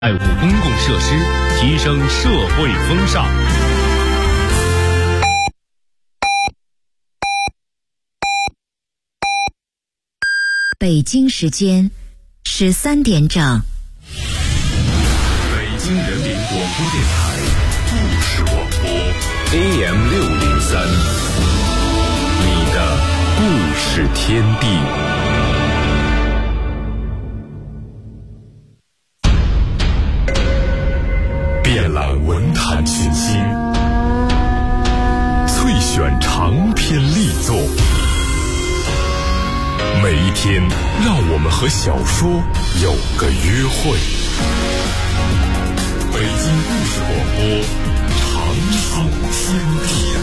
爱护公共设施，提升社会风尚。 北京时间13点整。 北京人民广播电台故事广播 AM603，你的故事天地。遍览文坛群星，萃选长篇力作。每一天，让我们和小说有个约会。北京故事广播，长寿天地。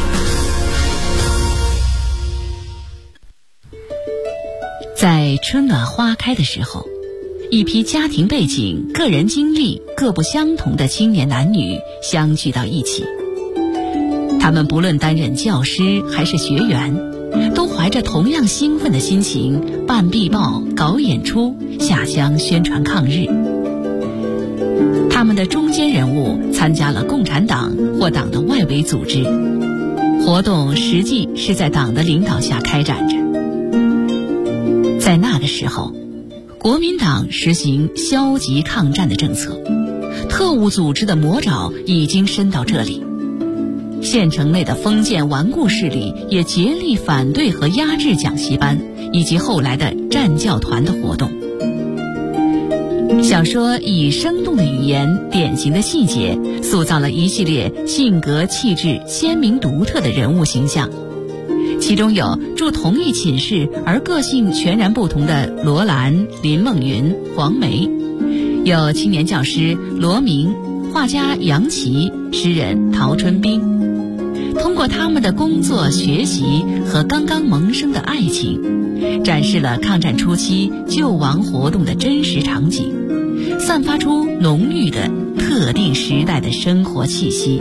在春暖花开的时候，一批家庭背景、个人经历各不相同的青年男女相聚到一起。他们不论担任教师还是学员，都怀着同样兴奋的心情办壁报、搞演出、下乡宣传抗日。他们的中坚人物参加了共产党或党的外围组织，活动实际是在党的领导下开展着。在那个时候，国民党实行消极抗战的政策，特务组织的魔爪已经伸到这里。县城内的封建顽固势力也竭力反对和压制讲习班以及后来的战教团的活动。小说以生动的语言、典型的细节，塑造了一系列性格气质鲜明独特的人物形象。其中有住同一寝室而个性全然不同的罗兰、林梦云、黄梅，有青年教师罗明、画家杨琦、诗人陶春冰。通过他们的工作、学习和刚刚萌生的爱情，展示了抗战初期救亡活动的真实场景，散发出浓郁的特定时代的生活气息。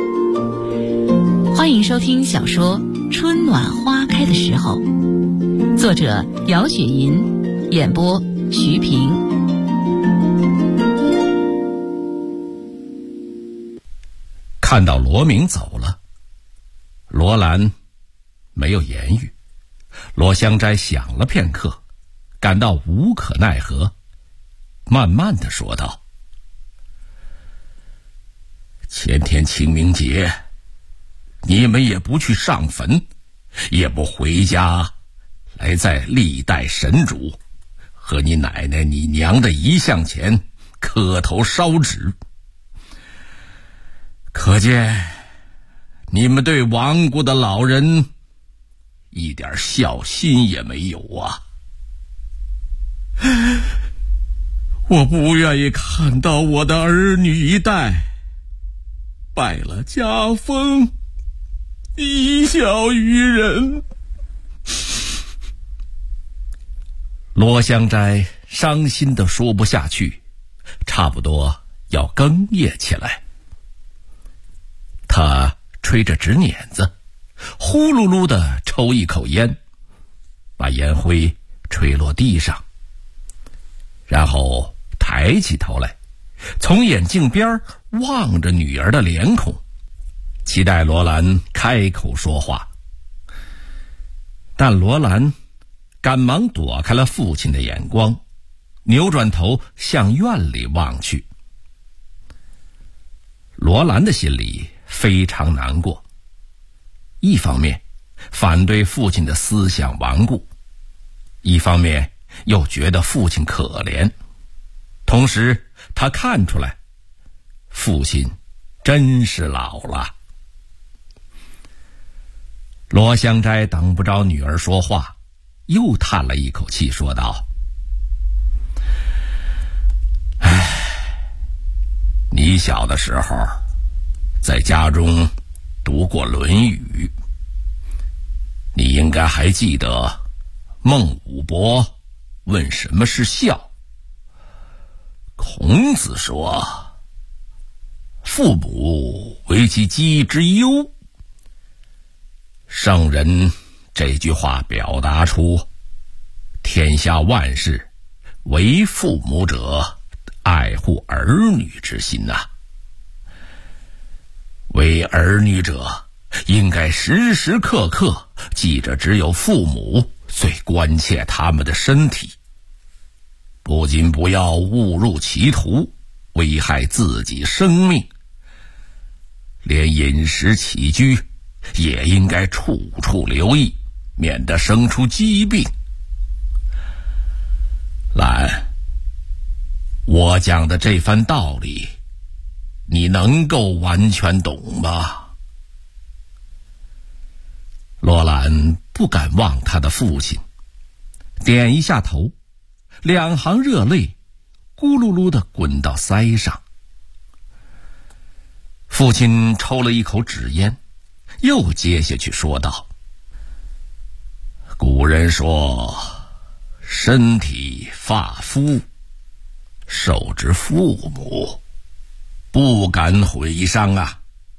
欢迎收听小说《春暖花开的时候》，作者姚雪银，演播徐平。 看到罗明走了，罗兰没有言语。罗香斋想了片刻，感到无可奈何，慢慢地说道：前天清明节，你们也不去上坟，也不回家来在历代神主和你奶奶你娘的遗像前磕头烧纸，可见你们对亡国的老人一点孝心也没有啊！我不愿意看到我的儿女一代败了家风，贻笑于人。罗香斋伤心地说不下去，差不多要哽咽起来。他吹着纸捻子，呼噜噜地抽一口烟，把烟灰吹落地上，然后抬起头来，从眼镜边望着女儿的脸孔，期待罗兰开口说话。但罗兰赶忙躲开了父亲的眼光，扭转头向院里望去。罗兰的心里非常难过，一方面反对父亲的思想顽固，一方面又觉得父亲可怜，同时他看出来父亲真是老了。罗香斋等不着女儿说话，又叹了一口气说道：你小的时候在家中读过《论语》，你应该还记得孟武伯问什么是孝。孔子说：父母为其鸡之忧。圣人这句话表达出天下万事唯父母者爱护儿女之心呐。为儿女者，应该时时刻刻记着，只有父母最关切他们的身体，不仅不要误入歧途，危害自己生命，连饮食起居也应该处处留意，免得生出疾病。兰，我讲的这番道理，你能够完全懂吗？罗兰不敢望他的父亲，点一下头，两行热泪咕噜噜地滚到腮上。父亲抽了一口纸烟，又接下去说道：古人说，身体发肤，受之父母，不敢毁伤啊。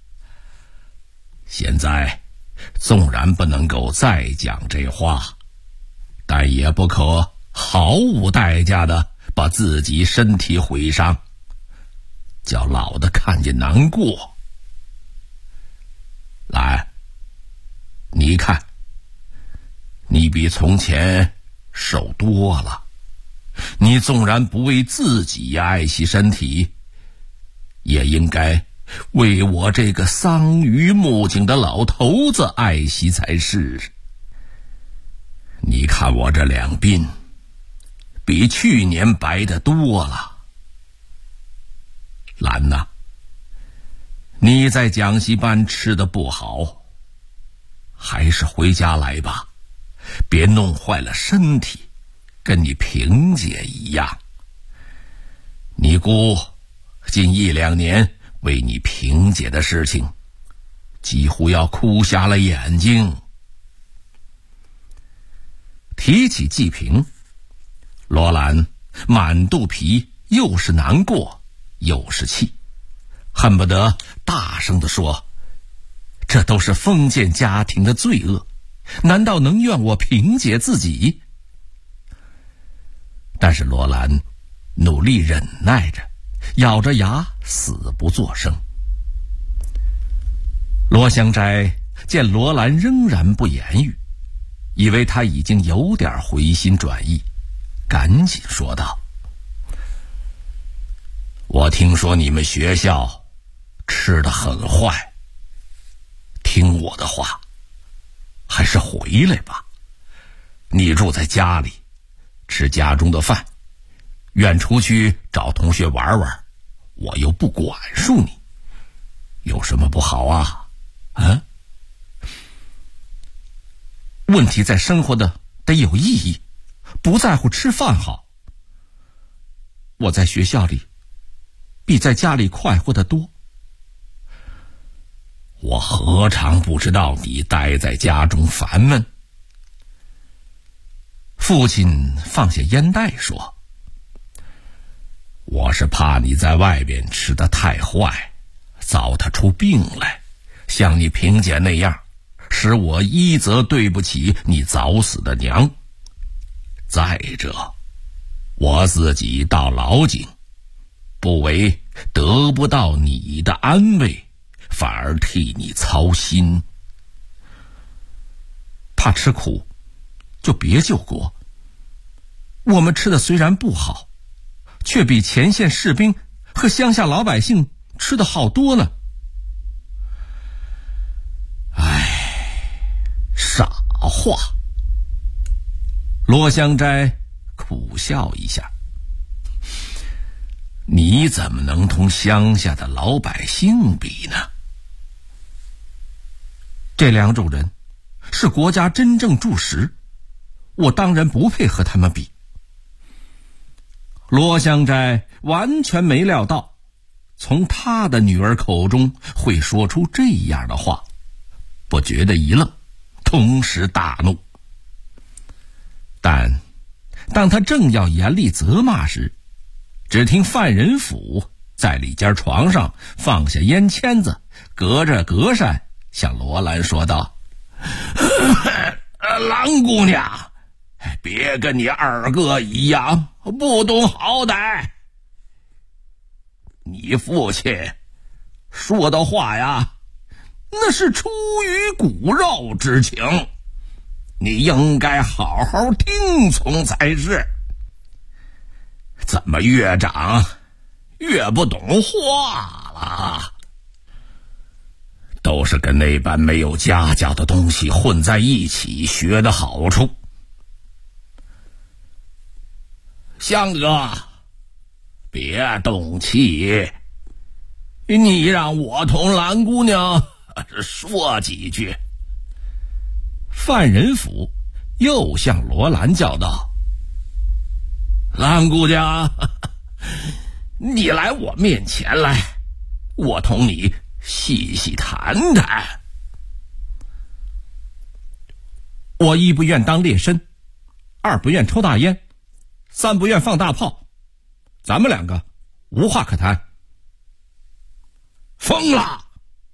现在纵然不能够再讲这话，但也不可毫无代价的把自己身体毁伤，叫老的看见难过。来，你看，你比从前瘦多了，你纵然不为自己爱惜身体，也应该为我这个桑榆木茎的老头子爱惜才是。你看我这两鬓，比去年白得多了。兰呐，你在讲习班吃得不好，还是回家来吧，别弄坏了身体，跟你萍姐一样。你姑近1、2年为你萍姐的事情，几乎要哭瞎了眼睛。提起季平，罗兰满肚皮又是难过又是气，恨不得大声地说，这都是封建家庭的罪恶，难道能怨我萍姐自己？但是罗兰努力忍耐着，咬着牙死不作声。罗香斋见罗兰仍然不言语，以为他已经有点回心转意，赶紧说道：我听说你们学校吃得很坏，听我的话，还是回来吧。你住在家里，吃家中的饭，愿出去找同学玩玩，我又不管束你，有什么不好啊？问题在生活的得有意义，不在乎吃饭好。我在学校里比在家里快活得多。我何尝不知道你待在家中烦闷。父亲放下烟袋说，我是怕你在外边吃得太坏，糟蹋出病来，像你萍姐那样，使我一则对不起你早死的娘，再者我自己到老井，不为得不到你的安慰，反而替你操心。怕吃苦就别救国，我们吃的虽然不好，却比前线士兵和乡下老百姓吃的好多呢。傻话。罗香斋苦笑一下，你怎么能同乡下的老百姓比呢？这两种人是国家真正柱石，我当然不配和他们比。罗香斋完全没料到，从他的女儿口中会说出这样的话，不觉得一愣，同时大怒。但当他正要严厉责骂时，只听范仁甫在里间床上放下烟签子，隔着隔扇向罗兰说道：兰姑娘，别跟你二哥一样不懂好歹， 你父亲说的话呀，那是出于骨肉之情，你应该好好听从才是。怎么越长越不懂话了？都是跟那般没有家教的东西混在一起学的好处。香哥，别动气，你让我同蓝姑娘说几句。范仁甫又向罗兰叫道：蓝姑娘，你来我面前来，我同你细细谈谈。我一不愿当劣绅，二不愿抽大烟，三不愿放大炮，咱们两个无话可谈。疯了！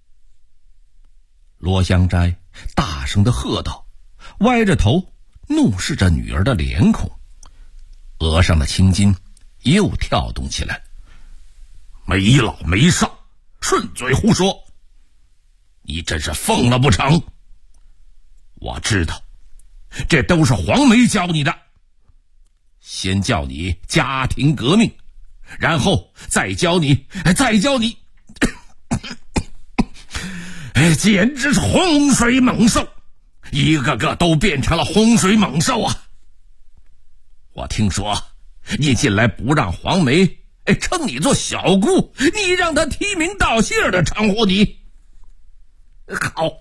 罗香斋大声地喝道，歪着头怒视着女儿的脸孔，额上的青筋又跳动起来。没老没少，顺嘴胡说，你真是疯了不成？我知道，这都是黄梅教你的，先教你家庭革命，然后再教你简直是洪水猛兽，一个个都变成了洪水猛兽啊！我听说你近来不让黄梅称你做小姑，你让她提名道姓的称呼你。好，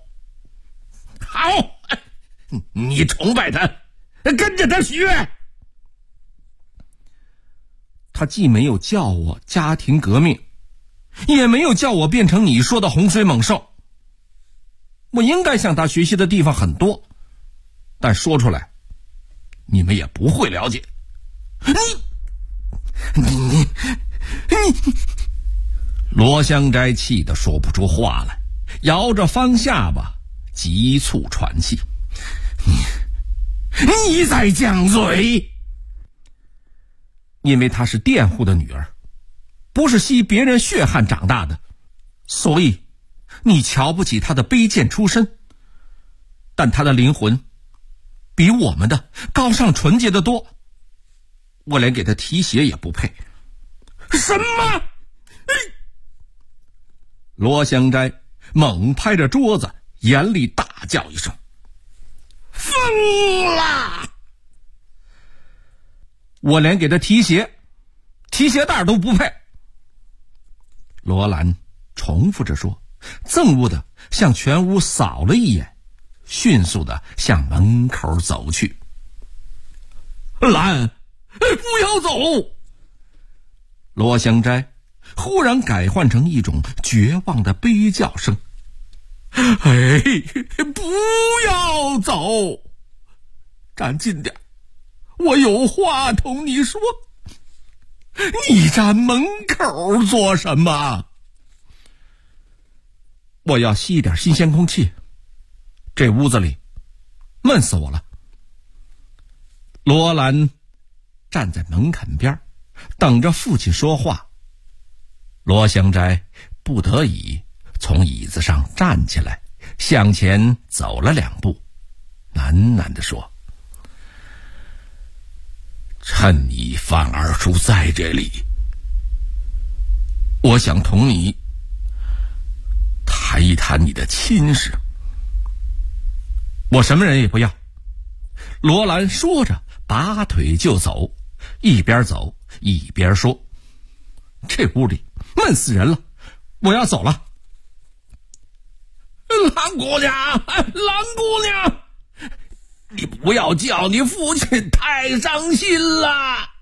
你崇拜她，跟着她学。他既没有叫我家庭革命，也没有叫我变成你说的洪水猛兽。我应该向他学习的地方很多，但说出来你们也不会了解。你罗香斋气得说不出话来，摇着方下巴急促喘气。你在犟嘴！因为她是佃户的女儿，不是吸别人血汗长大的，所以你瞧不起她的卑贱出身，但她的灵魂比我们的高尚纯洁得多，我连给她提鞋也不配。什么？罗香斋猛拍着桌子，严厉大叫一声：疯了！我连给她提鞋带都不配。罗兰重复着说，憎恶的向全屋扫了一眼，迅速的向门口走去。兰，不要走！罗香斋忽然改换成一种绝望的悲叫声。不要走！站近点，我有话同你说。你站门口做什么？我要吸一点新鲜空气，这屋子里闷死我了。罗兰站在门槛边，等着父亲说话。罗香斋不得已从椅子上站起来，向前走了2步，喃喃地说：趁你范二叔在这里，我想同你谈一谈你的亲事。我什么人也不要。罗兰说着拔腿就走，一边走一边说：这屋里闷死人了，我要走了。蓝姑娘，你不要叫你父亲太伤心了。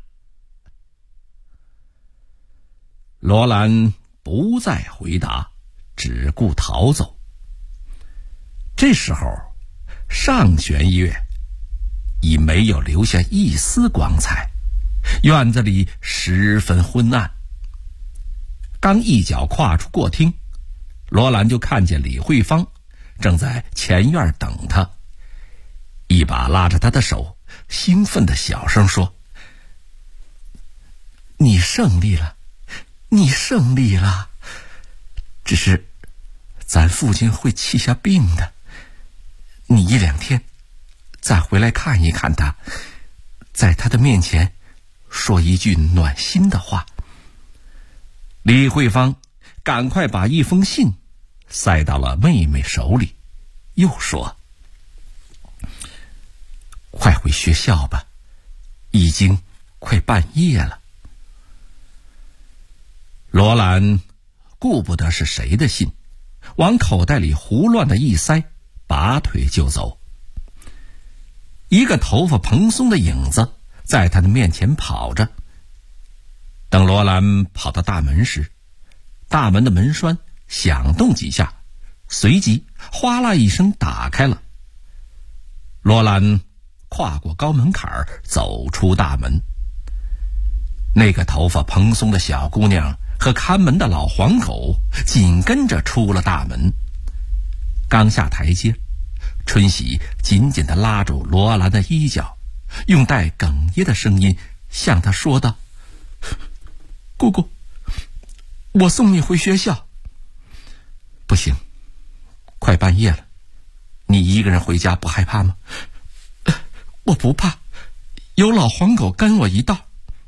罗兰不再回答，只顾逃走。这时候上弦月已没有留下一丝光彩，院子里十分昏暗。刚一脚跨出过厅，罗兰就看见李慧芳正在前院等他，一把拉着他的手，兴奋地小声说：你胜利了， 你胜利了，只是咱父亲会气下病的，你1-2天再回来看一看他，在他的面前说一句暖心的话。李慧芳赶快把一封信塞到了妹妹手里，又说：快回学校吧，已经快半夜了。罗兰顾不得是谁的信，往口袋里胡乱的一塞，拔腿就走。一个头发蓬松的影子在他的面前跑着。等罗兰跑到大门时，大门的门栓响动几下，随即哗啦一声打开了。罗兰跨过高门槛走出大门。那个头发蓬松的小姑娘和看门的老黄狗紧跟着出了大门。刚下台阶，春喜紧紧地拉住罗兰的衣角，用带哽咽的声音向他说道：姑姑，我送你回学校。不行，快半夜了，你一个人回家不害怕吗？我不怕，有老黄狗跟我一道。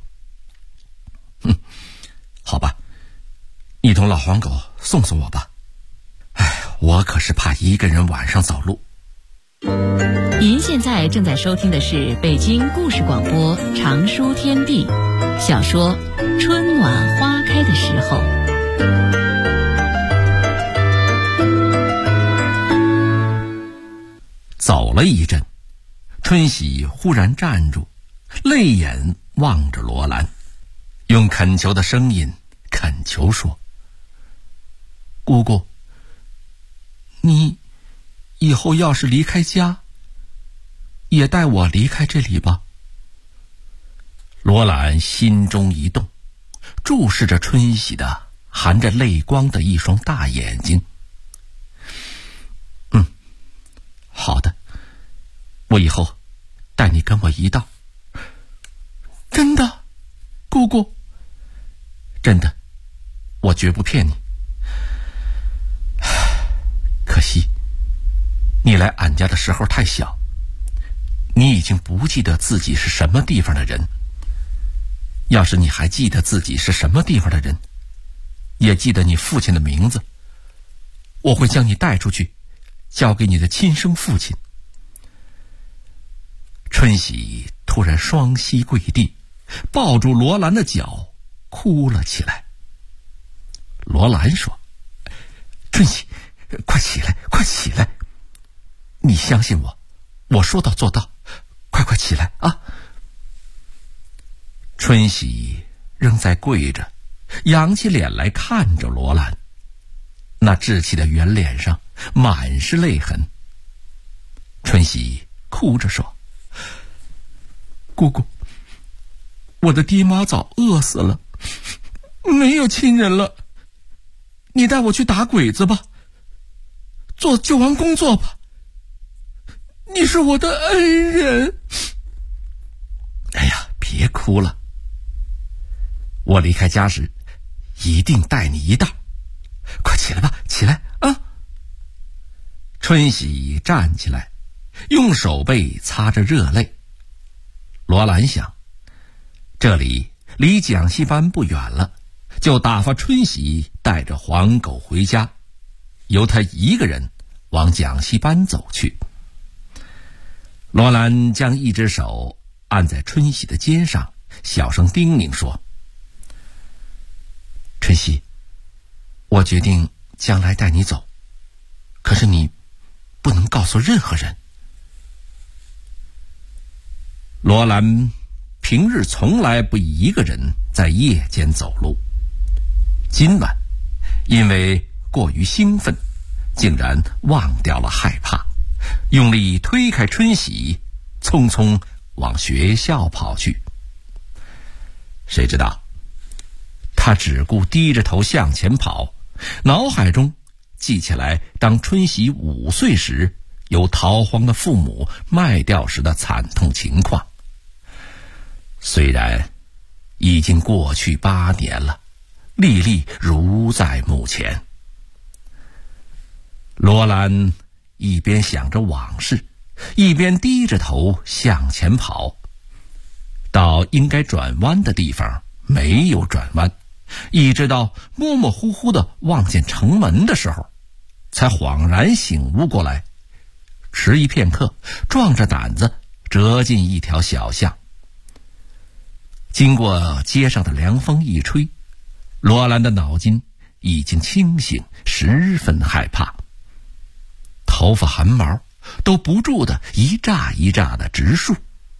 好吧，你同老黄狗送送我吧。我可是怕一个人晚上走路。 您现在正在收听的是北京故事广播长书天地小说《春暖花开的时候》。 走了一阵，春喜忽然站住，泪眼望着罗兰，用恳求的声音恳求说：姑姑，你以后要是离开家，也带我离开这里吧。罗兰心中一动，注视着春喜的含着泪光的一双大眼睛。好的，我以后带你跟我一道。真的，姑姑？真的，我绝不骗你。可惜你来俺家的时候太小，你已经不记得自己是什么地方的人。要是你还记得自己是什么地方的人，也记得你父亲的名字，我会将你带出去，交给你的亲生父亲。春喜突然双膝跪地，抱住罗兰的脚，哭了起来。罗兰说：春喜，快起来，快起来，你相信我，我说到做到，快起来啊！春喜仍在跪着，仰起脸来看着罗兰，那稚气的圆脸上满是泪痕。春喜哭着说：姑姑，我的爹妈早饿死了，没有亲人了，你带我去打鬼子吧，做救亡工作吧，你是我的恩人。哎呀，别哭了，我离开家时一定带你一道。快起来吧，起来啊！春喜站起来，用手背擦着热泪。罗兰想，这里离讲习班不远了，就打发春喜带着黄狗回家，由他一个人往讲习班走去。罗兰将一只手按在春喜的肩上，小声叮咛说：春喜，我决定将来带你走，可是你不能告诉任何人。罗兰平日从来不一个人在夜间走路，今晚因为过于兴奋，竟然忘掉了害怕，用力推开春喜，匆匆往学校跑去。谁知道他只顾低着头向前跑，脑海中记起来当春喜5岁时由逃荒的父母卖掉时的惨痛情况。虽然已经过去8年了， 历历如在目前。罗兰一边想着往事，一边低着头向前跑，到应该转弯的地方没有转弯，一直到模模糊糊的望见城门的时候，才恍然醒悟过来。迟疑片刻，壮着胆子折进一条小巷。经过街上的凉风一吹，罗兰的脑筋已经清醒，十分害怕，头发汗毛都不住的一炸一炸的直竖。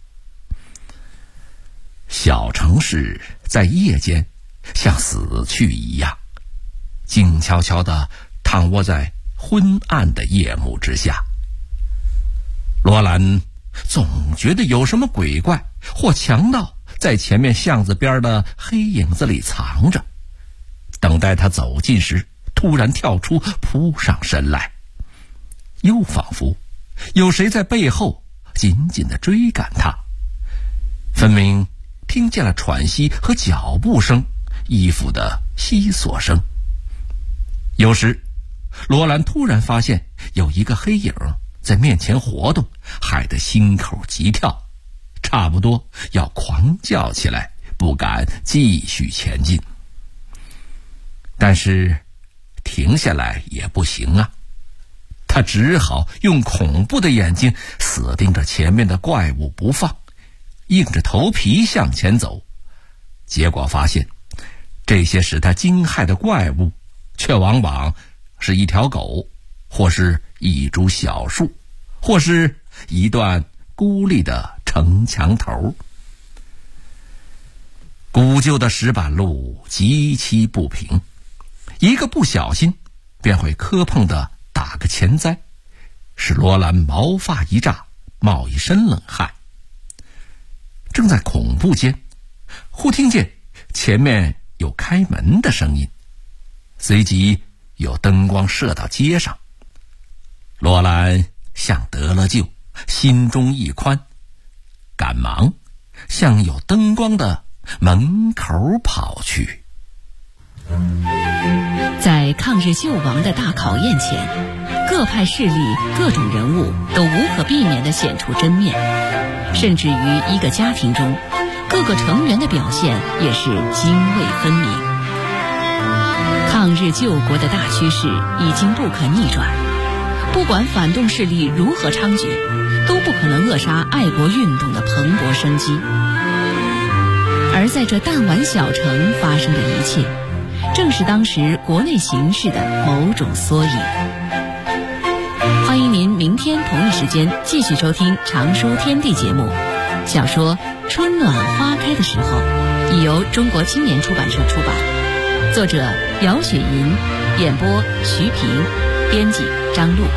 小城市在夜间像死去一样，静悄悄地躺卧在昏暗的夜幕之下。罗兰总觉得有什么鬼怪或强盗在前面巷子边的黑影子里藏着，等待他走近时突然跳出扑上身来，又仿佛有谁在背后紧紧地追赶他。分明听见了喘息和脚步声，衣服的悉索声。有时罗兰突然发现有一个黑影在面前活动，害得心口急跳，差不多要狂叫起来，不敢继续前进。但是停下来也不行啊，他只好用恐怖的眼睛死盯着前面的怪物不放，硬着头皮向前走。结果发现，这些使他惊骇的怪物却往往是一条狗，或是一株小树，或是一段孤立的城墙头。古旧的石板路极其不平，一个不小心便会磕碰的打个前栽，使罗兰毛发一炸，冒一身冷汗。正在恐怖间，忽听见前面有开门的声音，随即有灯光射到街上。罗兰像得了救，心中一宽，赶忙向有灯光的门口跑去。 在抗日救亡的大考验前，各派势力、各种人物都无可避免地显出真面，甚至于一个家庭中，各个成员的表现也是泾渭分明。抗日救国的大趋势已经不可逆转，不管反动势力如何猖獗，都不可能扼杀爱国运动的蓬勃生机。而在这弹丸小城发生的一切，正是当时国内形势的某种缩影。欢迎您明天同一时间继续收听《常书天地》节目。小说《春暖花开的时候》已由中国青年出版社出版，作者姚雪银，演播徐平，编辑张璐。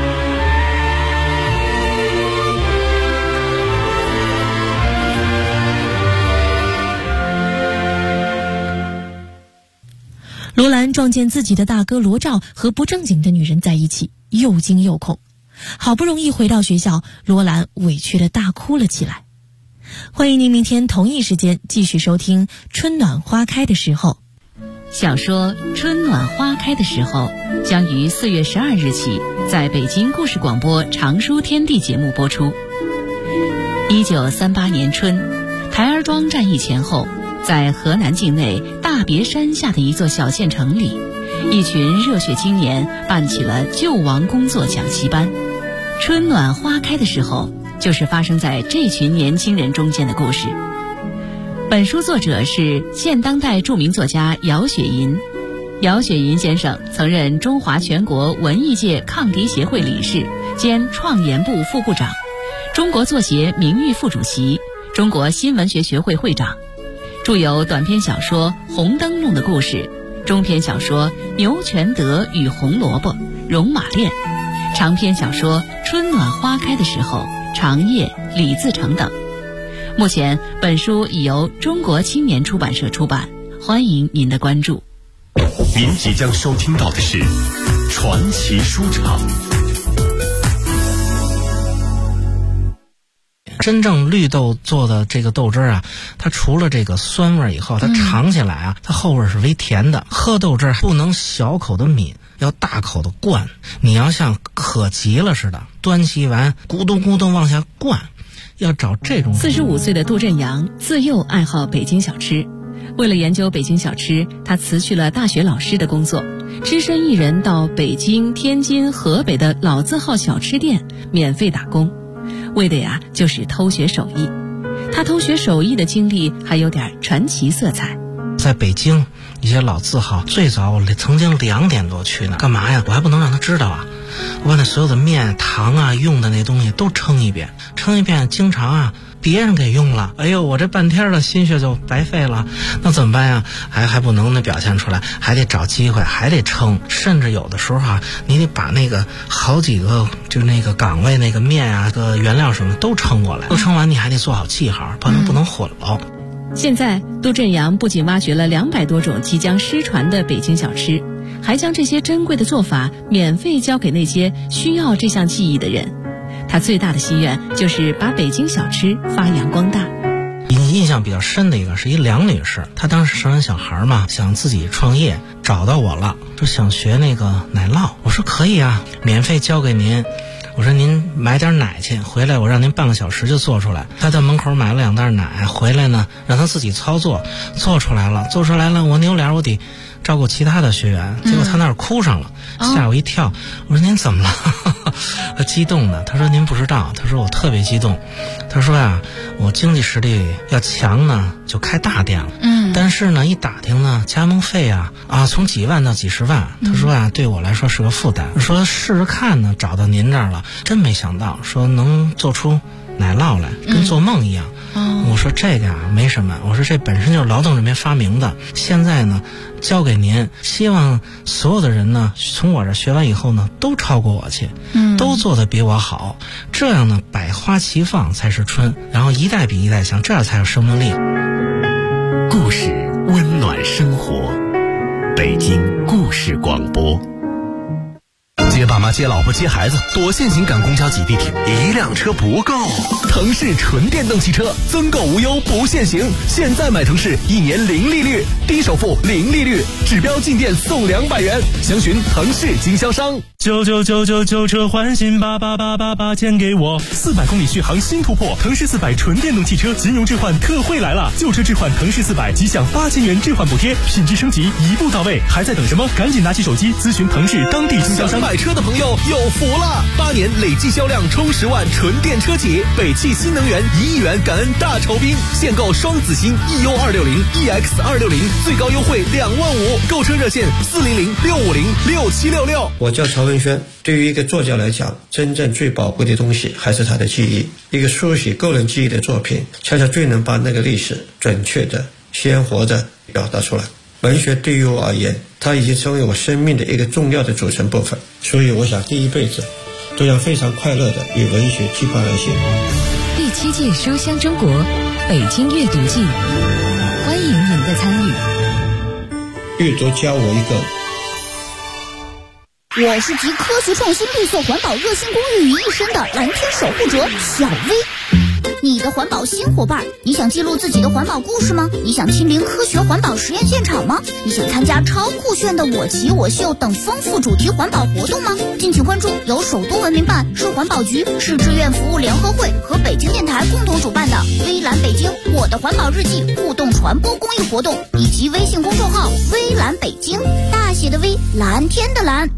罗兰撞见自己的大哥罗兆和不正经的女人在一起，又惊又恐。好不容易回到学校，罗兰委屈地大哭了起来。欢迎您明天同一时间继续收听《春暖花开的时候》。 小说《春暖花开的时候》将于4月12日起在北京故事广播《常书天地》节目播出。1938年春，台儿庄战役前后，在河南境内大别山下的一座小县城里，一群热血青年办起了救亡工作讲习班。春暖花开的时候，就是发生在这群年轻人中间的故事。本书作者是现当代著名作家姚雪银。姚雪银先生曾任中华全国文艺界抗敌协会理事兼创研部副部长，中国作协名誉副主席，中国新闻学学会会长，著有短篇小说《红灯笼的故事》，中篇小说《牛全德与红萝卜》《戎马恋》，长篇小说《春暖花开的时候》《长夜》《李自成》等。目前本书已由中国青年出版社出版，欢迎您的关注。 您即将收听到的是传奇书场。 真正绿豆做的这个豆汁啊，它除了这个酸味以后，它尝起来啊，它后味是微甜的。喝豆汁不能小口的抿，要大口的灌。你要像渴急了似的，端起碗咕咚咕咚往下灌，要找这种。 45岁的杜振阳自幼爱好北京小吃，为了研究北京小吃，他辞去了大学老师的工作，只身一人到北京、天津、河北的老字号小吃店免费打工，为的呀就是偷学手艺。他偷学手艺的经历还有点传奇色彩。 在北京一些老字号，最早我曾经2点多去呢，干嘛呀？我还不能让他知道啊！我把那所有的面、糖啊、用的那东西都称一遍，经常啊别人给用了，哎呦，我这半天的心血就白费了，那怎么办呀？还不能表现出来，还得找机会，还得称，甚至有的时候啊，你得把那个好几个就那个岗位那个面啊、个原料什么都称过来，都称完你还得做好记号，不能混了。 现在杜振阳不仅挖掘了200多种即将失传的北京小吃，还将这些珍贵的做法免费交给那些需要这项技艺的人。他最大的心愿就是把北京小吃发扬光大。 印象比较深的一个是一梁女士，她当时生完小孩嘛，想自己创业，找到我了，说想学那个奶酪。我说可以啊，免费教给您。我说您买点奶去，回来我让您半个小时就做出来。他在门口买了2袋奶，回来呢让他自己操作，做出来了。我扭脸我得照顾其他的学员，结果他那儿哭上了，吓我一跳。我说您怎么了？他激动的，他说您不知道，他说我特别激动。他说呀，我经济实力要强呢，就开大店了。但是呢，一打听呢，加盟费啊从几万到几十万。他说呀，对我来说是个负担。说试试看呢，找到您这儿了，真没想到说能做出奶酪来，跟做梦一样。我说这个啊没什么，我说这本身就是劳动人民发明的，现在呢交给您，希望所有的人呢从我这学完以后呢都超过我去，都做得比我好，这样呢百花齐放才是春，然后一代比一代强，这样才有生命力。 故事温暖生活，北京故事广播。接爸妈、接老婆、接孩子，多限行赶公交挤地铁，一辆车不够。腾势纯电动汽车，增购无忧不限行，现在买腾势1年0利率，低首付0利率，指标进店送200元，详询腾势经销商。 99999旧车换新，8888钱给我。400公里续航新突破，腾势400纯电动汽车金融置换特惠来了，旧车置换腾势400即享8000元置换补贴，品质升级一步到位，还在等什么？赶紧拿起手机咨询腾势当地经销商。 买车的朋友有福了，8年累计销量冲10万，纯电车企，北汽新能源1亿元感恩大酬宾，现购双子星 EU260、EX260，最高优惠2万5，购车热线400-650-6766。 我叫曹文轩。对于一个作家来讲，真正最宝贵的东西还是他的记忆。一个书写个人记忆的作品，恰恰最能把那个历史准确的、鲜活的表达出来。文学对于我而言，它已经成为我生命的一个重要的组成部分。所以我想第一辈子都要非常快乐的与文学结伴而行。 第7届书香中国北京阅读季，欢迎您的参与。 阅读教我一个。 我是集科学创新、绿色环保、热心公益于一身的蓝天守护者小薇。你的环保新伙伴，你想记录自己的环保故事吗？你想亲临科学环保实验现场吗？你想参加超酷炫的我骑我秀等丰富主题环保活动吗？敬请关注由首都文明办、市环保局、市志愿服务联合会和北京电台共同主办的微蓝北京我的环保日记互动传播公益活动，以及微信公众号微蓝北京，大写的微，蓝天的蓝。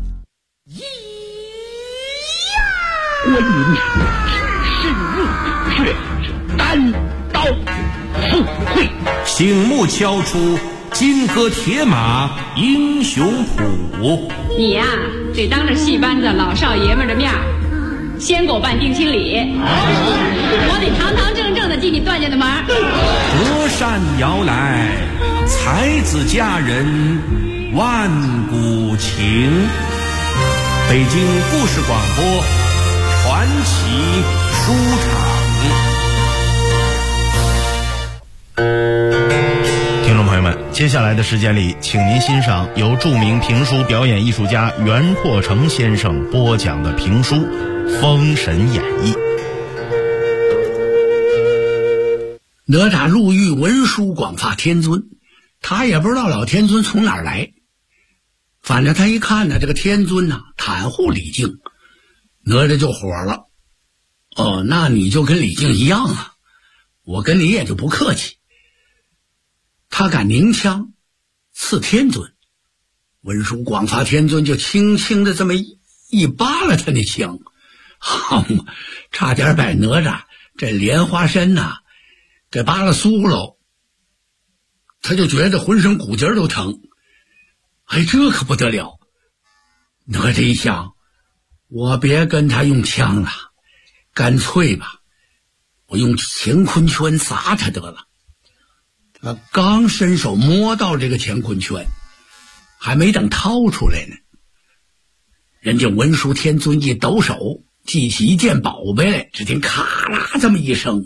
观音身入血，单刀赴会， 醒目敲出金戈铁马英雄谱。 你呀，得当着戏班子老少爷们的面先给我办定亲礼，我得堂堂正正的进你段家的门。 隔山遥来，才子佳人万古情。北京故事广播传奇书场。 听众朋友们，接下来的时间里，请您欣赏由著名评书表演艺术家袁阔成先生播讲的评书《封神演义》。 哪吒入狱文殊广发天尊，他也不知道老天尊从哪儿来，反正他一看呢，这个天尊呢袒护李靖，哪吒就火了。哦，那你就跟李靖一样啊，我跟你也就不客气。他敢拧枪刺天尊，文殊广发天尊就轻轻的这么一扒拉他那枪，好嘛，差点把哪吒这莲花身呐给扒拉酥喽。他就觉得浑身骨节都疼，哎，这可不得了。哪吒一想，我别跟他用枪了，干脆吧，我用乾坤圈砸他得了。他刚伸手摸到这个乾坤圈，还没等掏出来呢，人家文殊天尊一抖手，记起一件宝贝来，只听咔啦这么一声，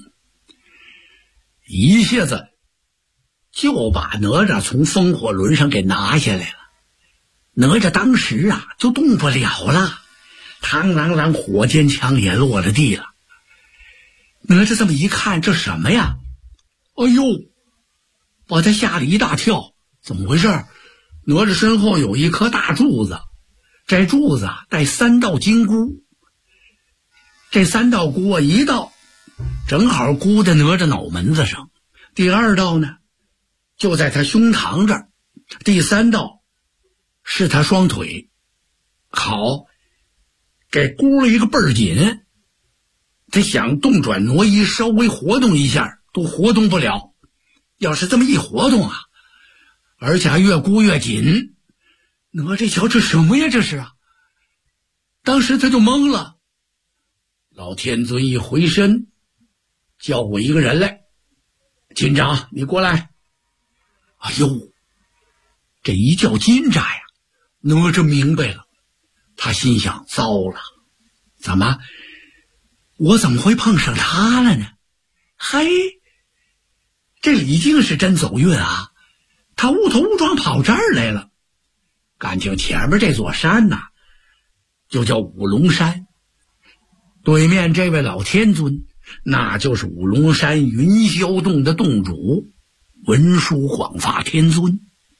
一下子就把哪吒从风火轮上给拿下来了。哪吒当时啊就动不了了，嘡啷啷火尖枪也落了地了。哪吒这么一看，这什么呀？哎呦，把他吓了一大跳。怎么回事？哪吒身后有一颗大柱子，这柱子带3道金箍，这3道箍啊，一道正好箍在哪吒脑门子上，第2道呢就在他胸膛这儿，第3道是他双腿。好，给箍了一个倍儿紧，他想动转挪移稍微活动一下都活动不了，要是这么一活动啊，而且还越箍越紧。哪吒瞧，这什么呀这是啊？当时他就懵了。老天尊一回身叫过一个人来，金吒你过来。哎呦，这一叫金吒呀，哪吒明白了，他心想糟了，怎么我怎么会碰上他了呢？嘿，这李靖是真走运啊，他误头误撞跑这儿来了。感情前面这座山呐就叫五龙山，对面这位老天尊那就是五龙山云霄洞的洞主文殊广发天尊。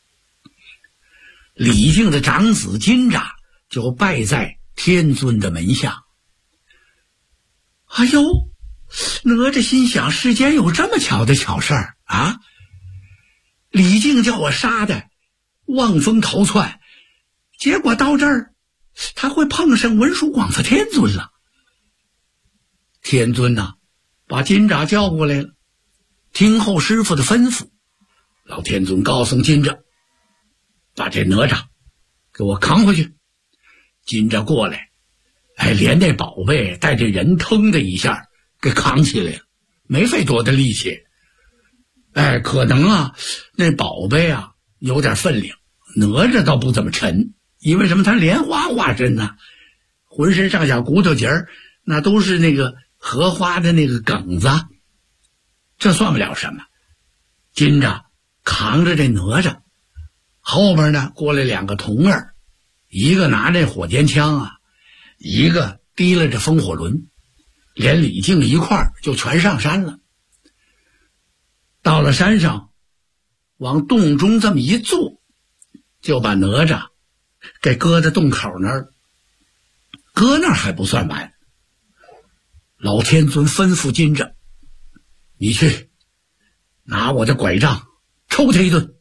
李靖的长子金吒就拜在天尊的门下。哎呦，哪吒心想，世间有这么巧的巧事儿啊！李靖叫我杀的望风逃窜，结果到这儿他会碰上文殊广发天尊了。天尊呐，把金吒叫过来了，听候师傅的吩咐。老天尊告诉金吒，把这哪吒给我扛回去。金吒过来，哎，连那宝贝带这人腾的一下给扛起来了，没费多大力气。哎，可能啊那宝贝啊有点分量，哪吒倒不怎么沉，因为什么？他莲花化身呢，浑身上下骨头节儿那都是那个荷花的那个梗子，这算不了什么。金吒扛着这哪吒，后边呢过来2个童儿，一个拿这火尖枪啊，一个提了这风火轮，连李靖一块儿就全上山了。到了山上，往洞中这么一坐，就把哪吒给搁在洞口那儿。搁那儿还不算完，老天尊吩咐金吒，你去拿我的拐杖抽他一顿，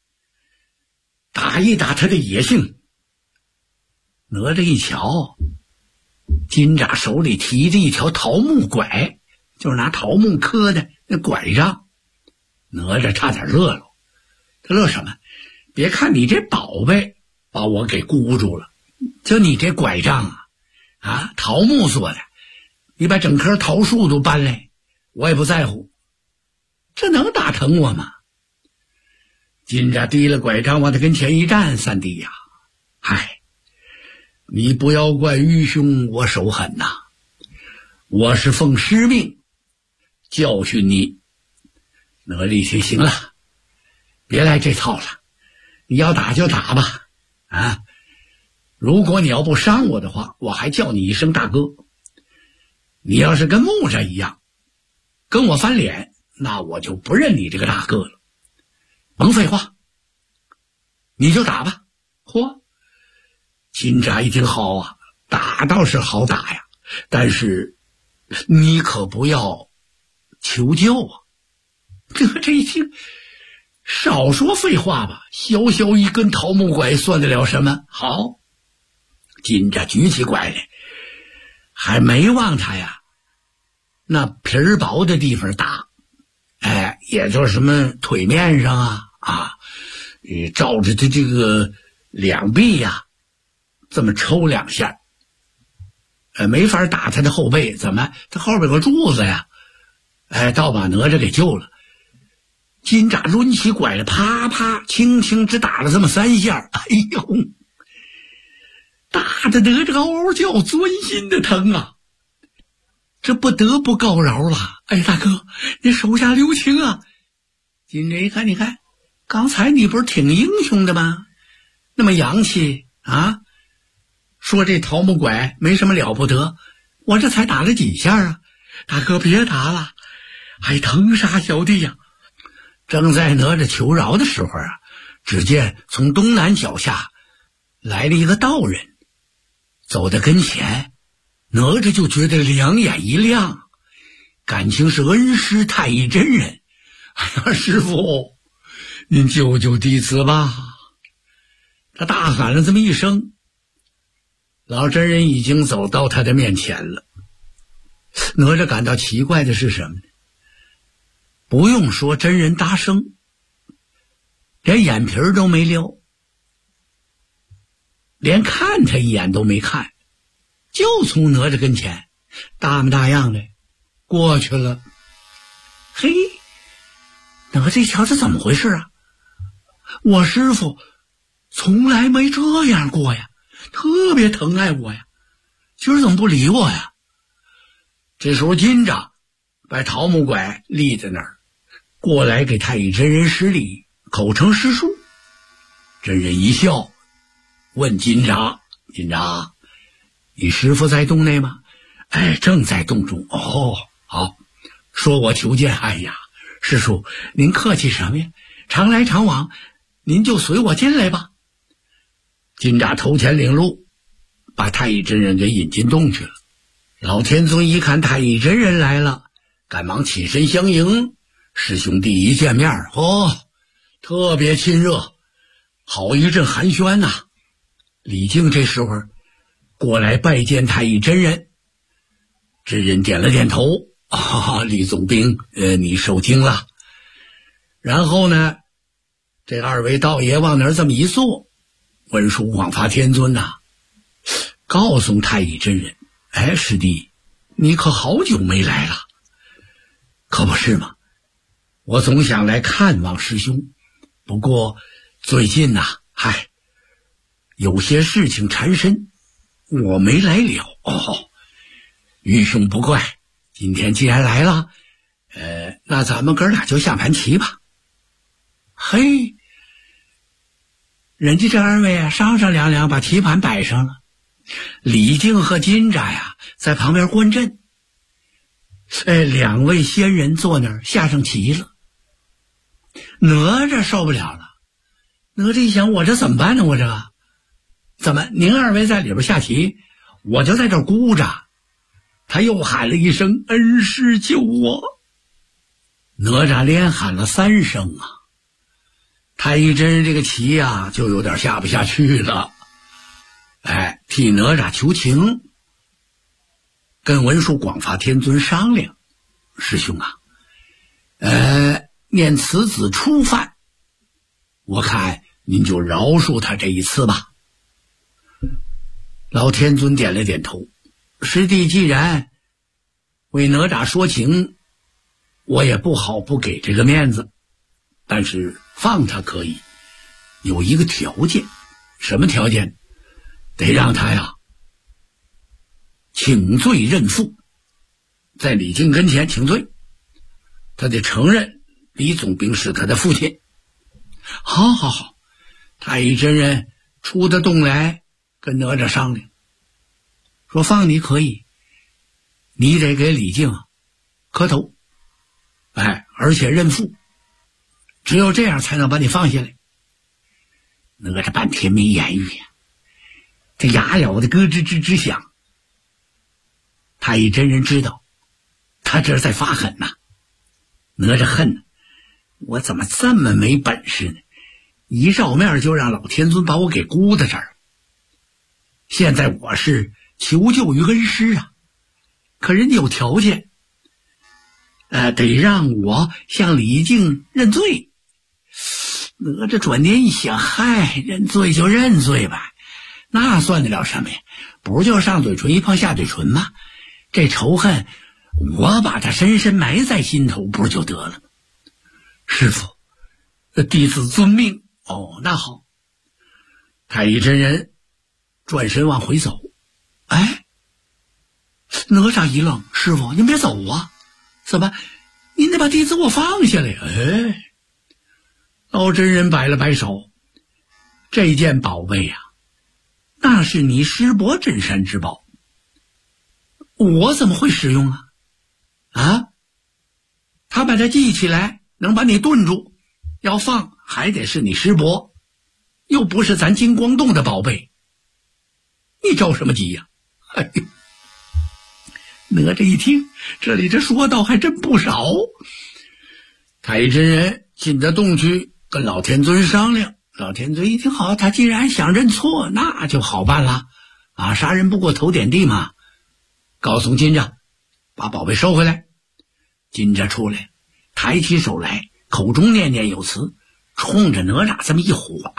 打一打他的野性。哪吒一瞧，金吒手里提着一条桃木拐，就是拿桃木刻的那拐杖。哪吒差点乐了，他乐什么？别看你这宝贝把我给箍住了，就你这拐杖啊，桃木做的，你把整棵桃树都搬来，我也不在乎，这能打疼我吗？金吒提了拐杖往他跟前一站，三弟呀，嗨，你不要怪愚兄我手狠呐，我是奉师命教训你。哪吒一听，行了，别来这套了，你要打就打吧，啊！如果你要不伤我的话，我还叫你一声大哥。你要是跟木吒一样跟我翻脸， 那我就不认你这个大哥了。甭废话，你就打吧。嚯！金吒一听，好啊，打倒是好打呀，但是你可不要求救啊。这一听，少说废话吧，小小一根桃木拐算得了什么？好，金吒举起拐来，还没往他呀那皮儿薄的地方打，也就是什么腿面上照着他这个两臂呀这么抽2下，没法打他的后背，怎么他后边有个柱子呀，倒把哪吒给救了。金吒抡起拐来，啪啪轻轻只打了这么3下，哎呦，打的哪吒嗷嗷叫，钻心的疼啊！这不得不告饶了。哎，大哥，你手下留情啊！金吒一看，你看，刚才你不是挺英雄的吗？那么洋气啊！说这桃木拐没什么了不得，我这才打了几下啊！大哥别打了，还疼杀小弟呀！正在哪吒求饶的时候啊，只见从东南脚下来了一个道人，走到跟前，哪吒就觉得两眼一亮，感情是恩师太乙真人。哎呀，师父，您救救弟子吧！他大喊了这么一声，老真人已经走到他的面前了。哪吒感到奇怪的是什么呢？不用说真人搭声，连眼皮都没撩，连看他一眼都没看，就从哪吒跟前大模大样的过去了。嘿，哪吒一瞧，这怎么回事啊？我师父从来没这样过呀，特别疼爱我呀，今儿怎么不理我呀？这时候金吒把桃木拐立在那儿，过来给太乙真人施礼，口称师叔。真人一笑，问金吒：金吒，你师父在洞内吗？正在洞中。哦，好，说我求见。哎呀，师叔您客气什么呀？常来常往，您就随我进来吧。金吒头前领路，把太乙真人给引进洞去了。老天尊一看太乙真人来了，赶忙起身相迎。师兄弟一见面，特别亲热，好一阵寒暄呐。李靖这时候过来拜见太乙真人，真人点了点头，李总兵，你受惊了。然后呢，这二位道爷往那儿这么一坐，文殊广发天尊呐，告诉太乙真人：师弟，你可好久没来了。可不是嘛，我总想来看望师兄，不过最近呐，有些事情缠身，我没来了。愚兄不怪，今天既然来了，那咱们哥俩就下盘棋吧。嘿，人家这二位啊，商商量量把棋盘摆上了。李靖和金吒呀，在旁边观阵。两位仙人坐那儿下上棋了。哪吒受不了了，哪吒一想，我这怎么办呢？我这怎么您二位在里边下棋，我就在这儿孤着。他又喊了一声：恩师救我！哪吒连喊了3声啊！太乙真人这个棋呀，就有点下不下去了。替哪吒求情，跟文殊广发天尊商量：师兄啊，念此子初犯，我看您就饶恕他这一次吧。老天尊点了点头，师弟既然为哪吒说情，我也不好不给这个面子，但是放他可以，有一个条件。什么条件？得让他呀请罪认父，在李靖跟前请罪，他得承认李总兵是他的父亲。好，太乙真人出得洞来跟哪吒商量，说放你可以，你得给李靖磕头， 而且认负，只有这样才能把你放下来。哪吒半天没言语呀，这牙咬的咯吱吱吱响。太乙真人知道他这是在发狠呐。哪吒恨，我怎么这么没本事呢？一照面就让老天尊把我给箍在这儿。现在我是求救于恩师啊，可人家有条件，得让我向李靖认罪。哪吒转念一想，嗨，认罪就认罪吧，那算得了什么呀？不就是上嘴唇一碰下嘴唇吗？这仇恨我把它深深埋在心头，不是就得了吗？师父，弟子遵命。哦，那好。太乙真人转身往回走。哎，哪吒一愣，师父您别走啊，怎么您得把弟子我放下来。哎，老真人摆了摆手，这件宝贝呀，那是你师伯镇山之宝，我怎么会使用啊？啊，他把它记起来能把你顿住，要放还得是你师伯，又不是咱金光洞的宝贝，你着什么急呀？哎呦，哪吒一听，这里这说道还真不少。太乙真人进得洞去跟老天尊商量，老天尊一听，好，他既然想认错，那就好办了啊！杀人不过头点地嘛。告诉金吒把宝贝收回来。金吒出来，抬起手来，口中念念有词，冲着哪吒这么一晃，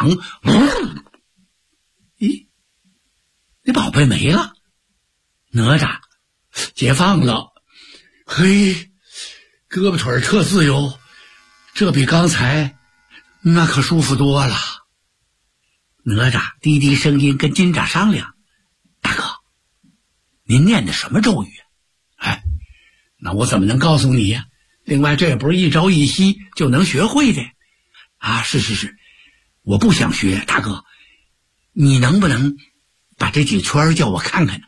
咦，那宝贝没了。哪吒解放了，嘿，胳膊腿特自由，这比刚才那可舒服多了。哪吒低低声音跟金吒商量，大哥，您念的什么咒语？哎，那我怎么能告诉你呀？另外这也不是一朝一夕就能学会的啊！是，我不想学，大哥，你能不能把这几圈叫我看看呢？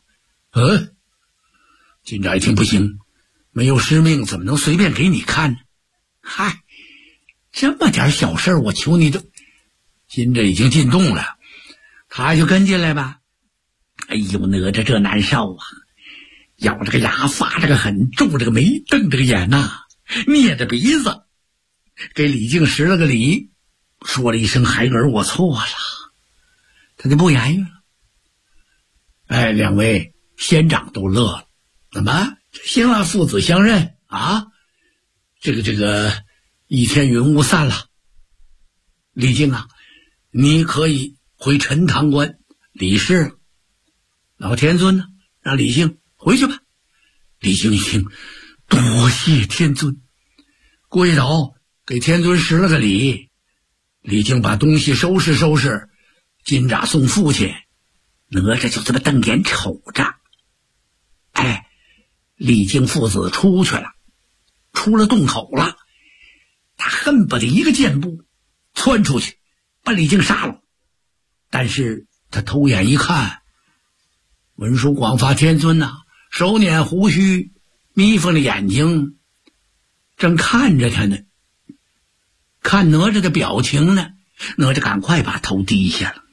金吒一听，不行，没有师命怎么能随便给你看呢？嗨，这么点小事我求你都……金吒已经进洞了，他就跟进来吧。哎呦，哪吒这难受啊，咬着个牙，发着个狠，皱着个眉，瞪着个眼呐，捏着鼻子，给李靖施了个礼，说了一声孩儿我错了，他就不言语了。哎，两位仙长都乐了，怎么行了，父子相认啊？这个一天云雾散了。李靖啊，你可以回陈塘关理事了。老天尊呢，让李靖回去吧。李靖一听，多谢天尊，跪倒给天尊施了个礼。李靖把东西收拾收拾，金吒送父亲。哪吒就这么瞪眼瞅着。哎，李靖父子出去了，出了洞口了，他恨不得一个箭步窜出去把李靖杀了。但是他偷眼一看，文殊广发天尊呐，手捻胡须，眯缝着眼睛，正看着他呢，看哪吒的表情呢。哪吒赶快把头低下了。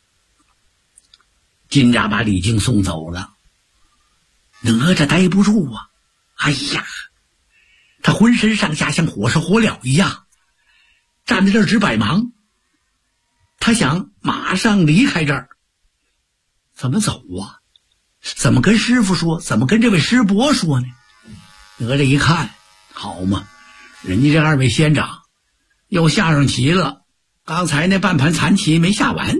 金吒把李靖送走了，哪吒待不住啊！哎呀，他浑身上下像火烧火燎一样，站在这儿直摆忙。他想马上离开这儿，怎么走啊？怎么跟师傅说？怎么跟这位师伯说呢？哪吒一看，好嘛，人家这二位仙长又下上棋了，刚才那半盘残棋没下完。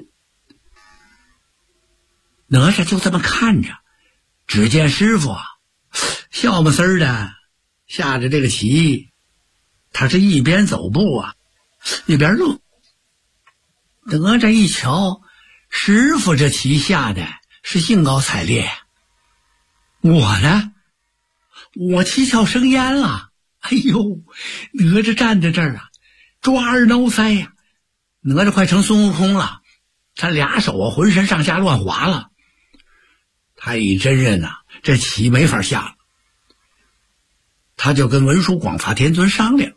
哪吒就这么看着，只见师傅啊，笑么丝儿的下着这个棋，他是一边走步啊，一边乐。哪吒一瞧，师傅这棋下的是兴高采烈呀，我呢，我七窍生烟了。哎呦，哪吒站在这儿啊，抓耳挠腮呀，哪吒快成孙悟空了，他俩手啊浑身上下乱滑了。太乙真人呐，这棋没法下了，他就跟文殊广发天尊商量，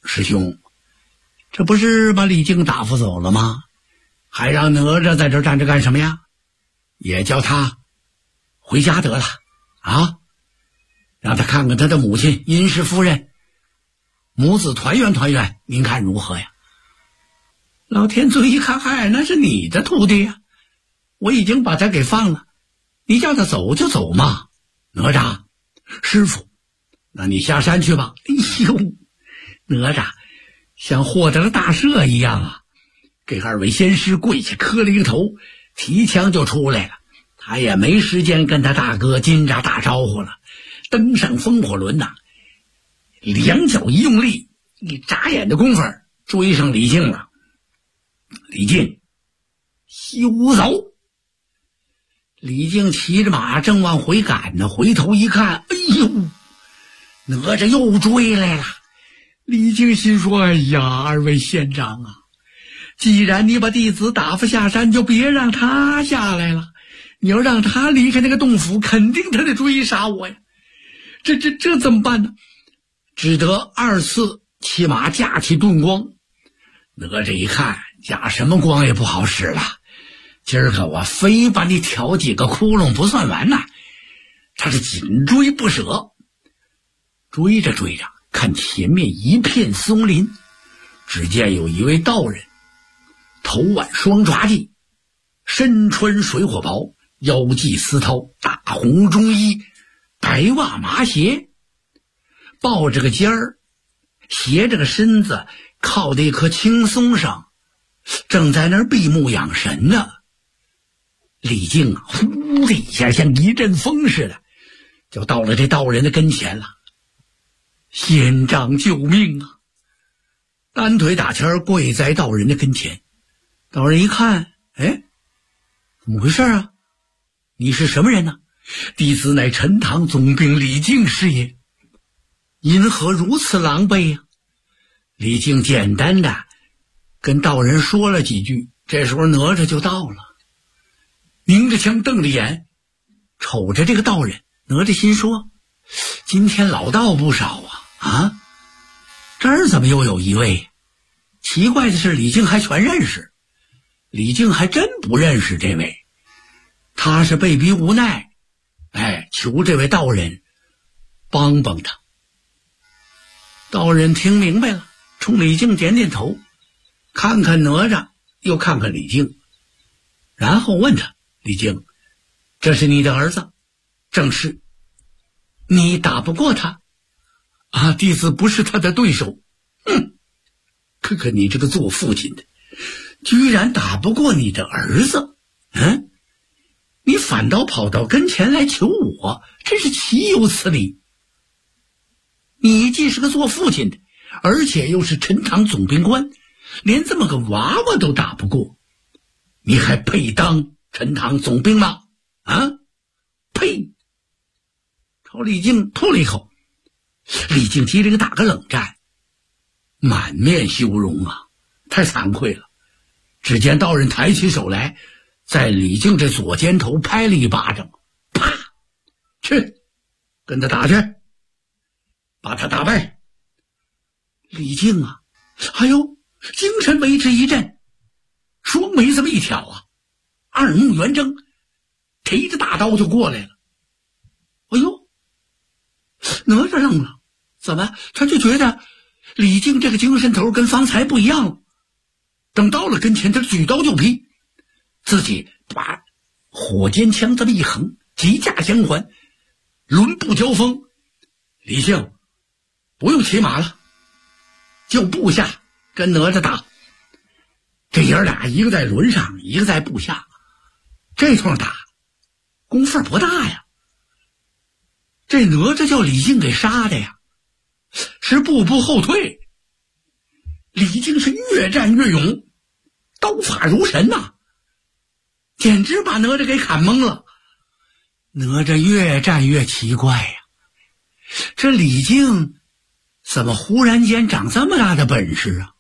师兄，这不是把李靖打发走了吗？还让哪吒在这儿站着干什么呀？也叫他回家得了啊，让他看看他的母亲殷氏夫人，母子团圆团圆，您看如何呀？老天尊一看，嗨，那是你的徒弟呀，我已经把他给放了，你叫他走就走嘛。哪吒，师傅，那你下山去吧。哎呦，哪吒像获得了大赦一样啊，给二位仙师跪下磕了一个头，提枪就出来了。他也没时间跟他大哥金吒打招呼了，登上风火轮呐，两脚一用力，一眨眼的功夫追上李靖了。李靖休走！李靖骑着马正往回赶呢，回头一看，哎呦，哪吒又追来了。李靖心说，哎呀，二位仙长啊，既然你把弟子打发下山，就别让他下来了，你要让他离开那个洞府，肯定他得追杀我呀，这怎么办呢？只得二次骑马架起盾光。哪吒一看，架什么光也不好使了，今儿个我非把你挑几个窟窿不算完呐！他是紧追不舍。追着追着，看前面一片松林，只见有一位道人，头挽双抓髻，身穿水火袍，腰系丝绦，大红中衣，白袜麻鞋，抱着个尖儿，斜着个身子，靠在一棵青松上，正在那儿闭目养神呢。李靖啊，呼的一下像一阵风似的，就到了这道人的跟前了。仙长救命啊！单腿打前跪在道人的跟前。道人一看，哎，怎么回事啊？你是什么人呢？弟子乃陈塘总兵李靖是也。因何如此狼狈呀？李靖简单的跟道人说了几句，这时候哪吒就到了，拧着枪瞪着眼瞅着这个道人。哪吒心说，今天老道不少啊，这儿怎么又有一位？奇怪的是，李靖还全认识。李靖还真不认识这位，他是被逼无奈，求这位道人帮帮他。道人听明白了，冲李靖点点头，看看哪吒，又看看李靖，然后问他，李靖，这是你的儿子？正是。你打不过他？啊，弟子不是他的对手。看看你这个做父亲的，居然打不过你的儿子，你反倒跑到跟前来求我，真是岂有此理！你既是个做父亲的，而且又是陈塘总兵官，连这么个娃娃都打不过，你还配当陈塘总兵吗？呸！朝李靖吐了一口。李靖机灵打个冷战，满面羞容啊，太惭愧了。只见道人抬起手来，在李靖这左肩头拍了一巴掌，啪！去，跟他打去，把他打败。李靖啊，哎呦，精神为之一振，双眉这么一挑啊，二目圆睁，提着大刀就过来了。哎呦，哪吒愣了，怎么他就觉得李靖这个精神头跟方才不一样了。等到了跟前，他举刀就劈，自己把火尖枪这么一横，急架相还，轮步交锋。李靖不用骑马了，就步下跟哪吒打。这爷俩一个在轮上，一个在步下，这通打功夫不大呀。这哪吒叫李靖给杀的呀，是步步后退。李靖是越战越勇，刀法如神呐，简直把哪吒给砍懵了。哪吒越战越奇怪呀，这李靖怎么忽然间长这么大的本事啊？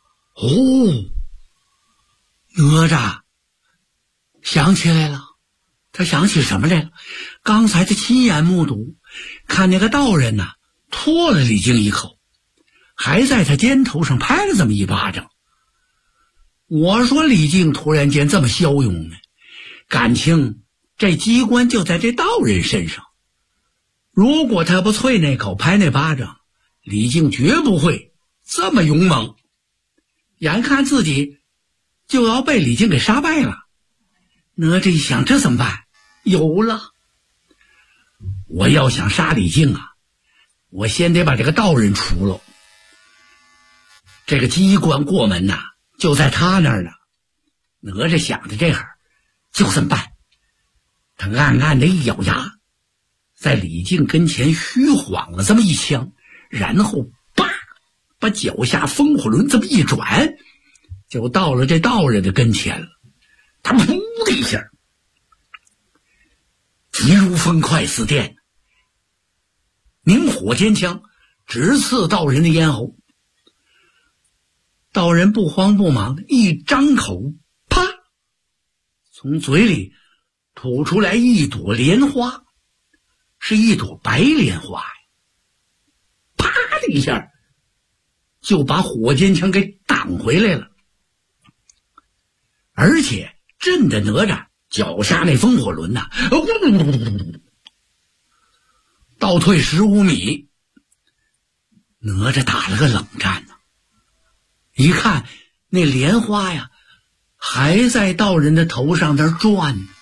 哪吒想起来了，他想起什么来了？刚才他亲眼目睹，看那个道人呐，拖了李靖一口， 还在他肩头上拍了这么一巴掌。我说李靖突然间这么骁勇呢，感情这机关就在这道人身上。如果他不啐那口拍那巴掌，李靖绝不会这么勇猛。眼看自己就要被李靖给杀败了，哪吒一想，这怎么办？有了，我要想杀李靖啊，我先得把这个道人除了。这个机关过门呐，就在他那儿呢。哪吒想着这会儿就这么办，他暗暗的一咬牙，在李靖跟前虚晃了这么一枪，然后叭把脚下风火轮这么一转，就到了这道人的跟前了。他噗的一下，急如风，快似电，明火尖枪直刺道人的咽喉。道人不慌不忙的一张口，啪，从嘴里吐出来一朵莲花，是一朵白莲花呀！啪的一下就把火尖枪给挡回来了，而且震得哪吒脚下那风火轮呐，倒退15米。哪吒打了个冷战呢，一看那莲花呀还在道人的头上那转呢。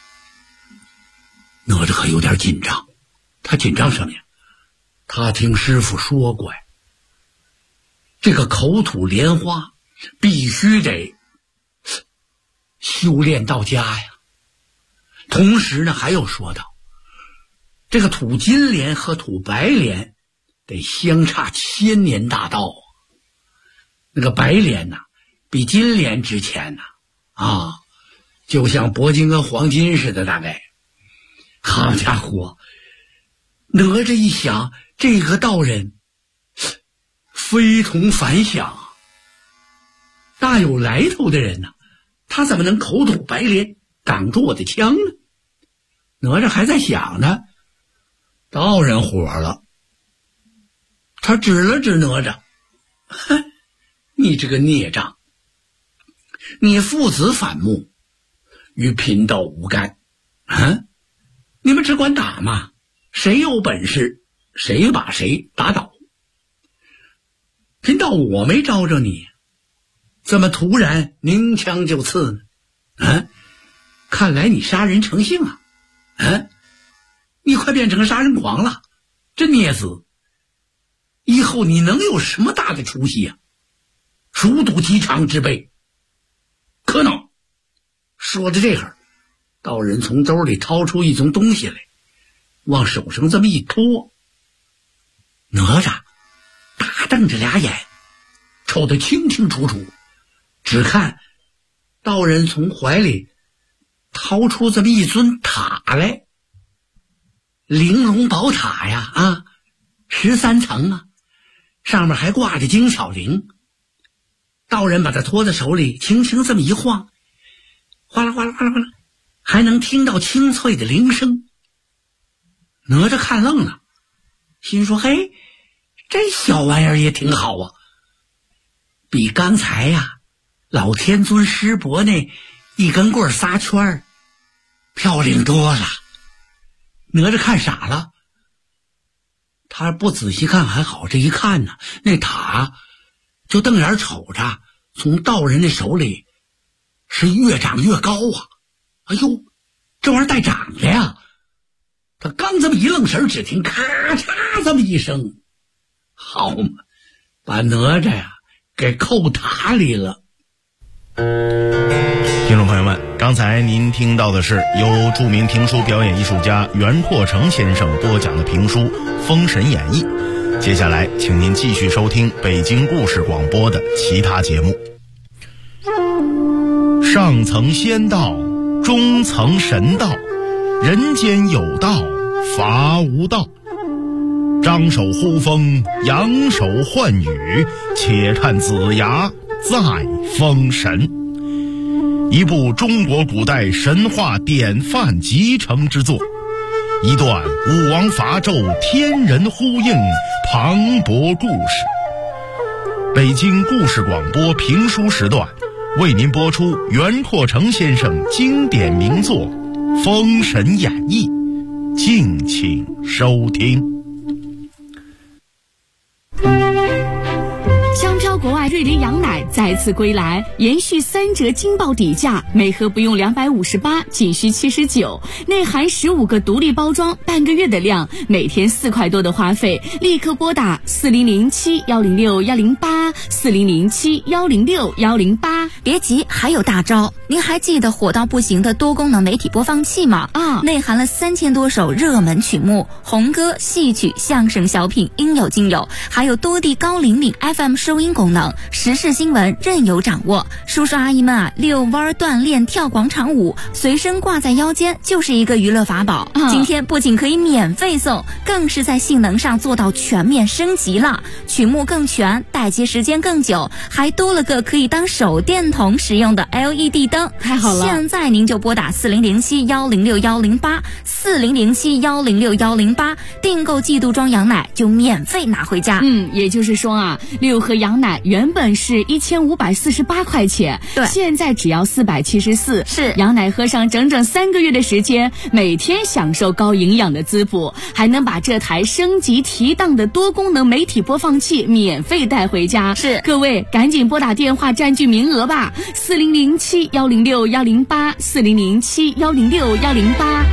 哪吒可有点紧张，他紧张什么呀？他听师傅说过呀，这个口吐莲花必须得修炼到家呀。同时呢还有说到，这个吐金莲和吐白莲得相差1000年大道啊。那个白莲呐比金莲值钱呐啊，就像铂金跟黄金似的大概。好家伙，哪吒一想，这个道人非同凡响，大有来头的人呐，他怎么能口吐白莲挡住我的枪呢？哪吒还在想呢，道人火了，他指了指哪吒，哼，你这个孽障，你父子反目，与贫道无干啊！你们只管打嘛，谁有本事谁把谁打倒。贫道我没招着你，怎么突然鸣枪就刺呢？啊，看来你杀人成性啊！啊，你快变成个杀人狂了，这孽子，以后你能有什么大的出息啊？鼠肚鸡肠之辈，可恼！说到这会儿，道人从兜里掏出一种东西来，往手上这么一托。哪吒大瞪着俩眼，瞅得清清楚楚，只看道人从怀里掏出这么一尊塔来，玲珑宝塔呀啊，13层啊，上面还挂着金巧铃。道人把它托在手里，轻轻这么一晃，哗啦哗啦哗啦哗啦，还能听到清脆的铃声。哪吒看愣了，心说：嘿，这小玩意儿也挺好啊，比刚才呀老天尊师伯那一根棍仨圈漂亮多了。哪吒看傻了，他不仔细看还好，这一看呢，那塔就瞪眼瞅着，从道人的手里是越长越高啊！哎呦，这玩意儿带长的呀！他刚这么一愣神，只听咔嚓这么一声，好嘛，把哪吒呀给扣塔里了。 听众朋友们，刚才您听到的是由著名评书表演艺术家袁阔成先生播讲的评书《封神演义》。接下来请您继续收听北京故事广播的其他节目。上层仙道，中层神道，人间有道，伐无道。张手呼风，扬手唤雨，且看子牙再封神。一部中国古代神话典范集成之作，一段武王伐纣天人呼应磅礴故事。 北京故事广播评书时段，为您播出袁阔成先生经典名作《封神演义》，敬请收听。 香飘国外瑞麟羊奶再次归来，延续3折惊爆底价，每盒不用258，仅需79，内含15个独立包装，半个月的量，每天4块多的花费，立刻拨打4007-106-108，4007-106-108。 别急，还有大招！您还记得火到不行的多功能媒体播放器吗？内含了3000多首热门曲目，红歌、戏曲、相声、小品应有尽有，还有多地高灵敏 FM 收音功能，时事新闻任由掌握。叔叔阿姨们遛弯、锻炼、跳广场舞，随身挂在腰间就是一个娱乐法宝。今天不仅可以免费送，更是在性能上做到全面升级了，曲目更全，待机时间更久，还多了个可以当手电筒使用的 LED 灯。 太好了！ 现在您就拨打4007-106-108，4007-106-108，订购季度装羊奶就免费拿回家。 也就是说啊，6盒羊奶原本是1548块钱， 对， 现在只要474。 是， 羊奶喝上整整3个月的时间，每天享受高营养的滋补，还能把这台升级提档的多功能媒体播放器免费带回家。 是， 各位赶紧拨打电话占据名额吧，4007-106-108，4007-106-108。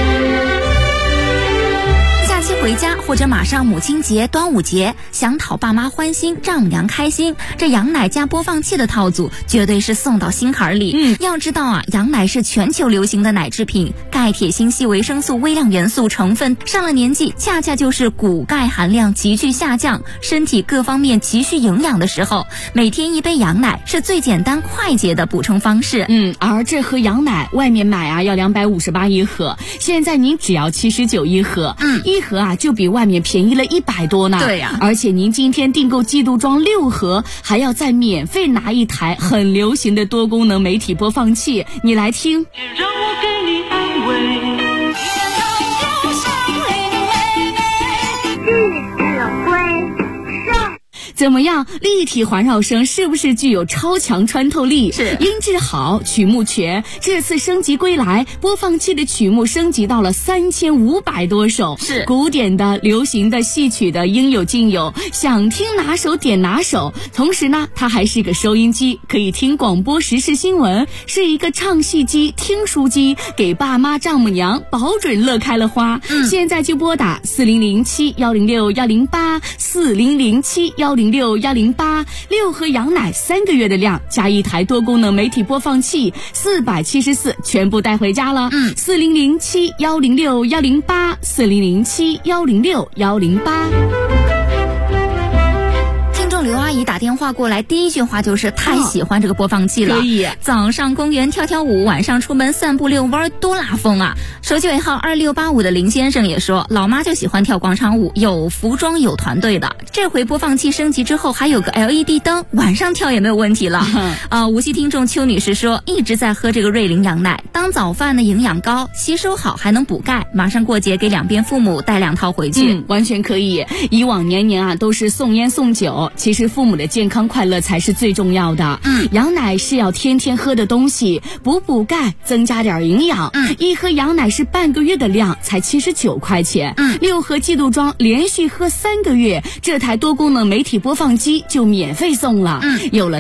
假期回家或者马上母亲节、端午节，想讨爸妈欢心，丈母娘开心，这羊奶加播放器的套组绝对是送到心坎里。要知道啊，羊奶是全球流行的奶制品，钙、铁、锌、硒、维生素、微量元素成分，上了年纪恰恰就是骨钙含量急剧下降，身体各方面急需营养的时候，每天1杯羊奶是最简单快捷的补充方式。 而这盒羊奶外面买啊要258一盒，现在您只要79一盒，一盒啊就比外面便宜了100多呢。 对呀， 而且您今天订购季度装6盒，还要再免费拿一台很流行的多功能媒体播放器。你来听。 让我给你安慰。 怎么样？立体环绕声是不是具有超强穿透力？ 是， 音质好，曲目全。这次升级归来，播放器的曲目升级到了3500多首， 是古典的、流行的、戏曲的应有尽有，想听哪首点哪首。同时呢，它还是个收音机，可以听广播、时事新闻，是一个唱戏机、听书机，给爸妈、丈母娘保准乐开了花。现在就拨打4007-106-108， 4007-106-108， 6盒羊奶3个月的量，加一台多功能媒体播放器，474，全部带回家了。4007-106-108， 4007-106-108。 刘阿姨打电话过来，第一句话就是太喜欢这个播放器了。 可以， 早上公园跳跳舞，晚上出门散步遛弯，多拉风啊！手机尾号2685的林先生也说，老妈就喜欢跳广场舞，有服装有团队的。这回播放器升级之后，还有个 LED 灯，晚上跳也没有问题了。无锡听众邱女士说，一直在喝这个瑞麟羊奶，当早饭呢，营养高，吸收好，还能补钙。马上过节给2边父母带2套回去， 完全可以。以往年年啊都是送烟送酒，其实父母的健康快乐才是最重要的。羊奶是要天天喝的东西，补钙，增加点营养。一盒羊奶是半个月的量，才79块钱。6盒季度装，连续喝3个月，这台多功能媒体播放机就免费送了。有了